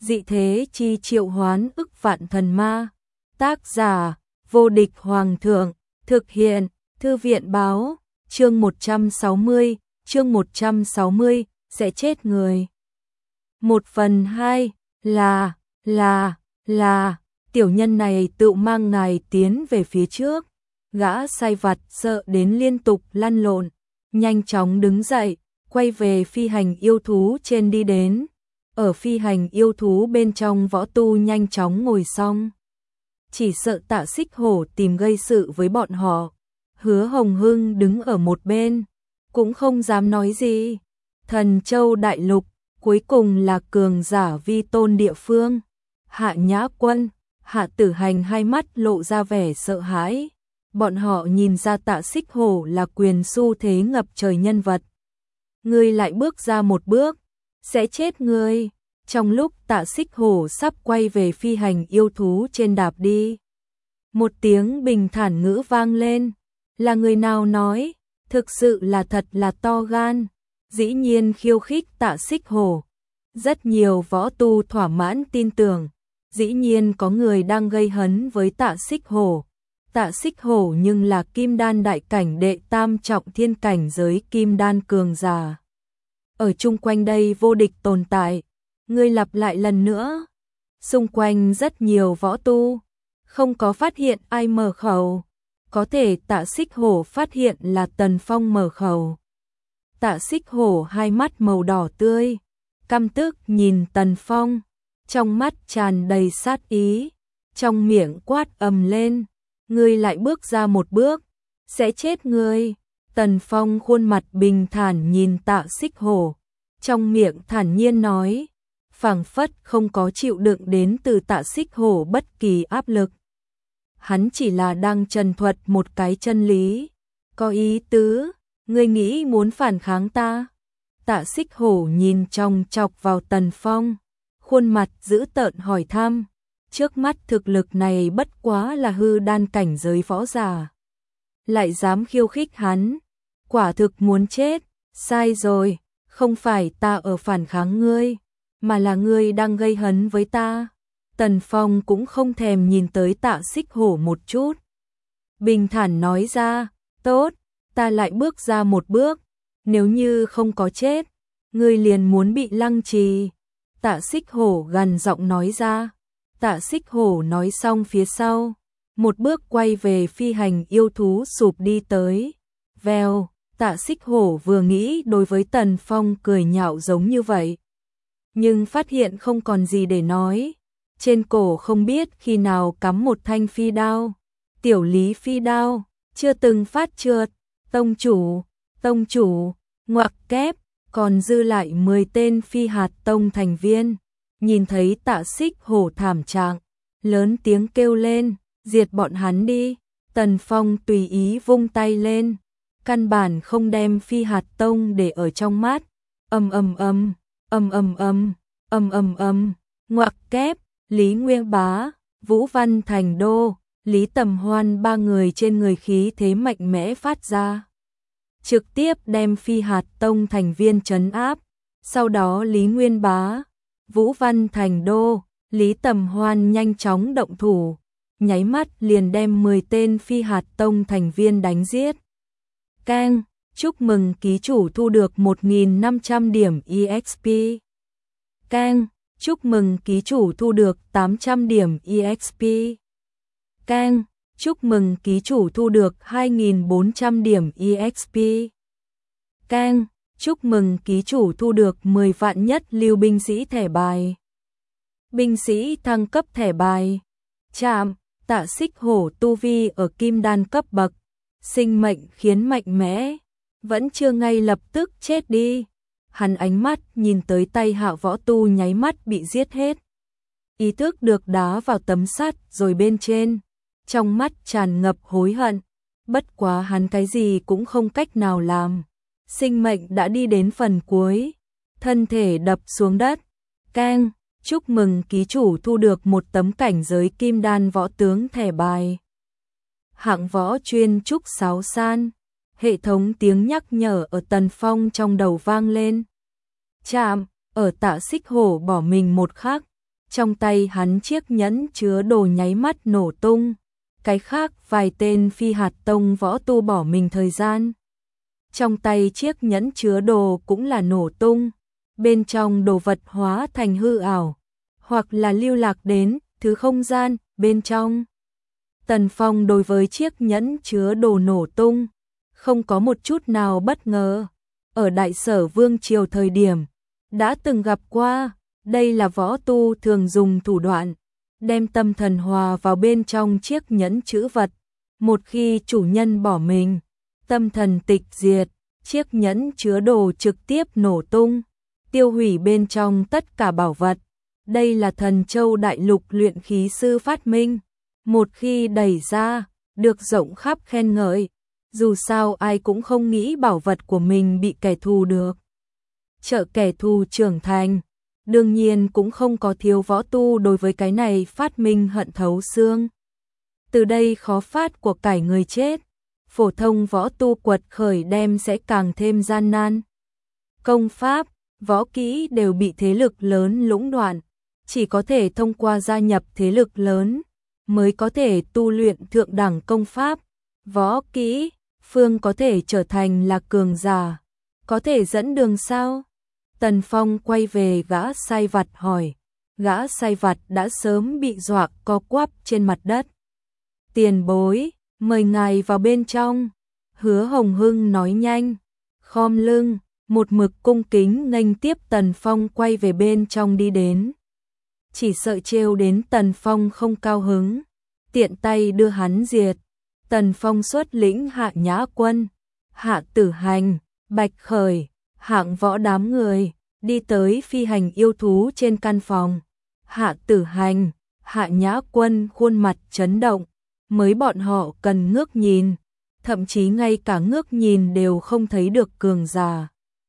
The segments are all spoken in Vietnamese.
dị thế chi triệu hoán ức vạn thần ma. Tác giả, vô địch hoàng thượng, thực hiện, thư viện báo, chương 160, sẽ chết người. 1/2, là, tiểu nhân này tự mang ngài tiến về phía trước. Gã sai vặt sợ đến liên tục lăn lộn, nhanh chóng đứng dậy, quay về phi hành yêu thú trên đi đến. Ở phi hành yêu thú bên trong võ tu nhanh chóng ngồi xong. Chỉ sợ Tạ Xích Hổ tìm gây sự với bọn họ. Hứa Hồng Hưng đứng ở một bên, cũng không dám nói gì. Thần Châu Đại Lục, cuối cùng là cường giả vi tôn địa phương. Hạ Nhã Quân, Hạ Tử Hành hai mắt lộ ra vẻ sợ hãi. Bọn họ nhìn ra Tạ Xích Hổ là quyền xu thế ngập trời nhân vật. Ngươi lại bước ra một bước, sẽ chết ngươi. Trong lúc Tạ Xích Hổ sắp quay về phi hành yêu thú trên đạp đi, một tiếng bình thản ngữ vang lên. Là người nào nói? Thực sự là thật là to gan, dĩ nhiên khiêu khích Tạ Xích Hổ. Rất nhiều võ tu thỏa mãn tin tưởng, dĩ nhiên có người đang gây hấn với Tạ Xích Hổ. Tạ Xích Hổ nhưng là kim đan đại cảnh đệ tam trọng thiên cảnh giới kim đan cường giả. Ở chung quanh đây vô địch tồn tại. Ngươi lặp lại lần nữa. Xung quanh rất nhiều võ tu, không có phát hiện ai mở khẩu. Có thể Tạ Xích Hổ phát hiện là Tần Phong mở khẩu. Tạ Xích Hổ hai mắt màu đỏ tươi, căm tức nhìn Tần Phong, trong mắt tràn đầy sát ý, trong miệng quát ầm lên. Ngươi lại bước ra một bước, sẽ chết ngươi. Tần Phong khuôn mặt bình thản nhìn Tạ Xích Hổ, trong miệng thản nhiên nói, phảng phất không có chịu đựng đến từ Tạ Xích Hổ bất kỳ áp lực. Hắn chỉ là đang trần thuật một cái chân lý. Có ý tứ, ngươi nghĩ muốn phản kháng ta? Tạ Xích Hổ nhìn chòng chọc vào Tần Phong, khuôn mặt dữ tợn hỏi thăm. Trước mắt thực lực này bất quá là hư đan cảnh giới võ giả, lại dám khiêu khích hắn, quả thực muốn chết. Sai rồi, không phải ta ở phản kháng ngươi, mà là ngươi đang gây hấn với ta. Tần Phong cũng không thèm nhìn tới Tạ Xích Hổ một chút, bình thản nói ra, tốt, ta lại bước ra một bước, nếu như không có chết, ngươi liền muốn bị lăng trì. Tạ Xích Hổ gằn giọng nói ra. Tạ Xích Hổ nói xong phía sau, một bước quay về phi hành yêu thú sụp đi tới. Vèo, Tạ Xích Hổ vừa nghĩ đối với Tần Phong cười nhạo giống như vậy, nhưng phát hiện không còn gì để nói. Trên cổ không biết khi nào cắm một thanh phi đao, tiểu lý phi đao, chưa từng phát trượt. Tông chủ, ngoặc kép, còn dư lại 10 tên phi hạt tông thành viên. Nhìn thấy Tạ Xích Hổ thảm trạng, lớn tiếng kêu lên, diệt bọn hắn đi. Tần Phong tùy ý vung tay lên, căn bản không đem phi hạt tông để ở trong mắt. Ngoặc kép, Lý Nguyên Bá, Vũ Văn Thành Đô, Lý Tầm Hoan ba người trên người khí thế mạnh mẽ phát ra, trực tiếp đem phi hạt tông thành viên trấn áp. Sau đó Lý Nguyên Bá, Vũ Văn Thành Đô, Lý Tầm Hoan nhanh chóng động thủ, nháy mắt liền đem 10 tên phi hạt tông thành viên đánh giết. Keng, chúc mừng ký chủ thu được 1.500 điểm EXP. Keng, chúc mừng ký chủ thu được 800 điểm EXP. Keng, chúc mừng ký chủ thu được 2.400 điểm EXP. Keng, chúc mừng ký chủ thu được 10 vạn nhất lưu binh sĩ thẻ bài. Binh sĩ thăng cấp thẻ bài. Chạm, Tạ Xích Hổ tu vi ở kim đan cấp bậc, sinh mệnh khiến mạnh mẽ, vẫn chưa ngay lập tức chết đi. Hắn ánh mắt nhìn tới tay Hạ võ tu nháy mắt bị giết hết. Ý thức được đá vào tấm sắt rồi bên trên, trong mắt tràn ngập hối hận. Bất quá hắn cái gì cũng không cách nào làm. Sinh mệnh đã đi đến phần cuối, thân thể đập xuống đất. Keng, chúc mừng ký chủ thu được một tấm cảnh giới kim đan võ tướng thẻ bài. Hạng võ chuyên trúc sáo san. Hệ thống tiếng nhắc nhở ở Tần Phong trong đầu vang lên. Chạm, ở Tạ Xích Hổ bỏ mình một khắc, Trong tay hắn chiếc nhẫn chứa đồ nháy mắt nổ tung. Cái khác vài tên phi hạt tông võ tu bỏ mình thời gian. Trong tay chiếc nhẫn chứa đồ cũng là nổ tung. Bên trong đồ vật hóa thành hư ảo, hoặc là lưu lạc đến thứ không gian bên trong. Tần Phong đối với chiếc nhẫn chứa đồ nổ tung, không có một chút nào bất ngờ. Ở Đại Sở Vương triều thời điểm, đã từng gặp qua, đây là võ tu thường dùng thủ đoạn, đem tâm thần hòa vào bên trong chiếc nhẫn chữ vật. Một khi chủ nhân bỏ mình, tâm thần tịch diệt, chiếc nhẫn chứa đồ trực tiếp nổ tung, tiêu hủy bên trong tất cả bảo vật. Đây là Thần Châu Đại Lục luyện khí sư phát minh. Một khi đẩy ra, được rộng khắp khen ngợi. Dù sao ai cũng không nghĩ bảo vật của mình bị kẻ thù được. Trợ kẻ thù trưởng thành. Đương nhiên cũng không có thiếu võ tu đối với cái này phát minh hận thấu xương. Từ đây khó phát của cải người chết. Phổ thông võ tu quật khởi đem sẽ càng thêm gian nan. Công pháp, võ kỹ đều bị thế lực lớn lũng đoạn. Chỉ có thể thông qua gia nhập thế lực lớn mới có thể tu luyện thượng đẳng công pháp, võ kỹ. Phương có thể trở thành là cường giả, có thể dẫn đường sao? Tần Phong quay về gã sai vặt hỏi. Gã sai vặt đã sớm bị dọa co quắp trên mặt đất. Tiền bối, mời ngài vào bên trong. Hứa Hồng Hưng nói nhanh, khom lưng, một mực cung kính nghênh tiếp Tần Phong quay về bên trong đi đến. Chỉ sợ trêu đến Tần Phong không cao hứng, tiện tay đưa hắn diệt. Tần Phong xuất lĩnh Hạ Nhã Quân, Hạ Tử Hành, Bạch Khởi, hạng võ đám người, đi tới phi hành yêu thú trên căn phòng. Hạ Tử Hành, Hạ Nhã Quân khuôn mặt chấn động, mới bọn họ cần ngước nhìn, thậm chí ngay cả ngước nhìn đều không thấy được cường giả.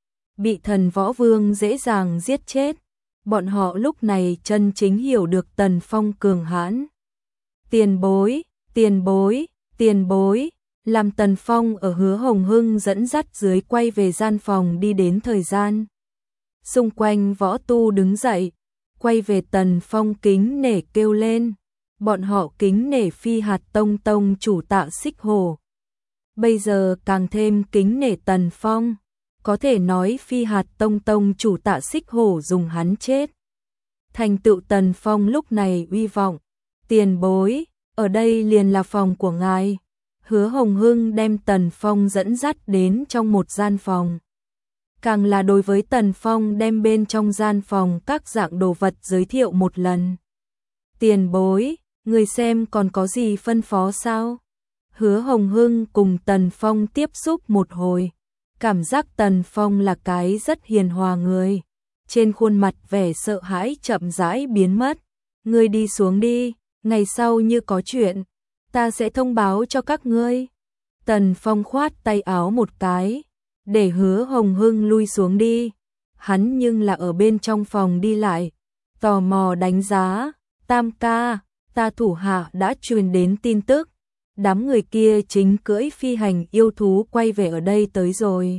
Bị thần võ vương dễ dàng giết chết, bọn họ lúc này chân chính hiểu được Tần Phong cường hãn. Tiền bối, tiền bối. Tiền bối, làm Tần Phong ở Hứa Hồng Hưng dẫn dắt dưới quay về gian phòng đi đến thời gian. Xung quanh võ tu đứng dậy, quay về Tần Phong kính nể kêu lên. Bọn họ kính nể phi hạt tông tông chủ Tạ Xích Hổ. Bây giờ càng thêm kính nể Tần Phong, có thể nói phi hạt tông tông chủ Tạ Xích Hổ dùng hắn chết. Thành tựu Tần Phong lúc này uy vọng. Tiền bối, ở đây liền là phòng của ngài. Hứa Hồng Hưng đem Tần Phong dẫn dắt đến trong một gian phòng. Càng là đối với Tần Phong đem bên trong gian phòng các dạng đồ vật giới thiệu một lần. Tiền bối, người xem còn có gì phân phó sao? Hứa Hồng Hưng cùng Tần Phong tiếp xúc một hồi. Cảm giác Tần Phong là cái rất hiền hòa người. Trên khuôn mặt vẻ sợ hãi chậm rãi biến mất. Ngươi đi xuống đi. Ngày sau như có chuyện, ta sẽ thông báo cho các ngươi. Tần Phong khoát tay áo một cái, để Hứa Hồng Hưng lui xuống đi. Hắn nhưng là ở bên trong phòng đi lại, tò mò đánh giá. Tam ca, ta thủ hạ đã truyền đến tin tức. Đám người kia chính cưỡi phi hành yêu thú quay về ở đây tới rồi.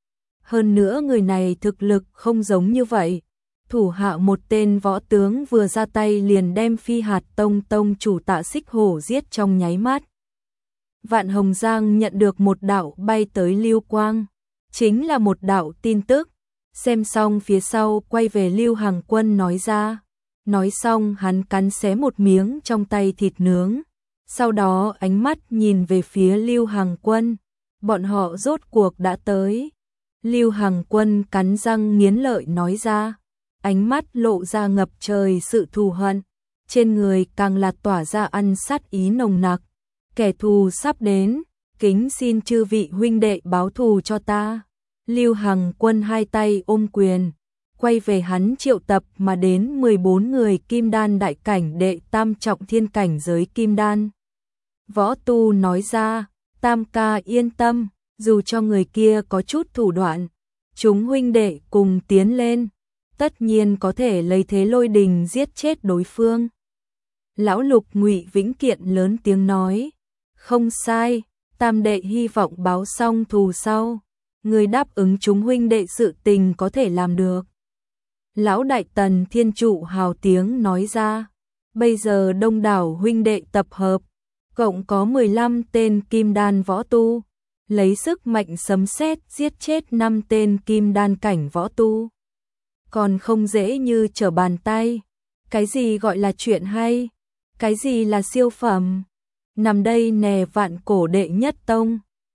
Hơn nữa người này thực lực không giống như vậy. Thủ hạ một tên võ tướng vừa ra tay liền đem phi hạt tông tông chủ Tạ Xích Hổ giết trong nháy mắt. Vạn Hồng Giang nhận được một đạo bay tới lưu quang, chính là một đạo tin tức. Xem xong phía sau quay về Lưu Hằng Quân nói ra. Nói xong hắn cắn xé một miếng trong tay thịt nướng. Sau đó ánh mắt nhìn về phía Lưu Hằng Quân. Bọn họ rốt cuộc đã tới. Lưu Hằng Quân cắn răng nghiến lợi nói ra. Ánh mắt lộ ra ngập trời sự thù hận, trên người càng là tỏa ra ăn sát ý nồng nặc. Kẻ thù sắp đến, kính xin chư vị huynh đệ báo thù cho ta. Lưu Hằng Quân hai tay ôm quyền, quay về hắn triệu tập mà đến 14 người kim đan đại cảnh đệ tam trọng thiên cảnh giới kim đan. Võ tu nói ra, Tam ca yên tâm, dù cho người kia có chút thủ đoạn, chúng huynh đệ cùng tiến lên. Tất nhiên có thể lấy thế lôi đình giết chết đối phương. Lão Lục Ngụy Vĩnh Kiện lớn tiếng nói, không sai, Tam đệ hy vọng báo xong thù sau, người đáp ứng chúng huynh đệ sự tình có thể làm được. Lão đại Tần Thiên Trụ hào tiếng nói ra, bây giờ đông đảo huynh đệ tập hợp, cộng có 15 tên kim đan võ tu, lấy sức mạnh sấm sét giết chết 5 tên kim đan cảnh võ tu. Còn không dễ như trở bàn tay. Cái gì gọi là chuyện hay? Cái gì là siêu phẩm? Nằm đây nè Vạn Cổ đệ nhất tông.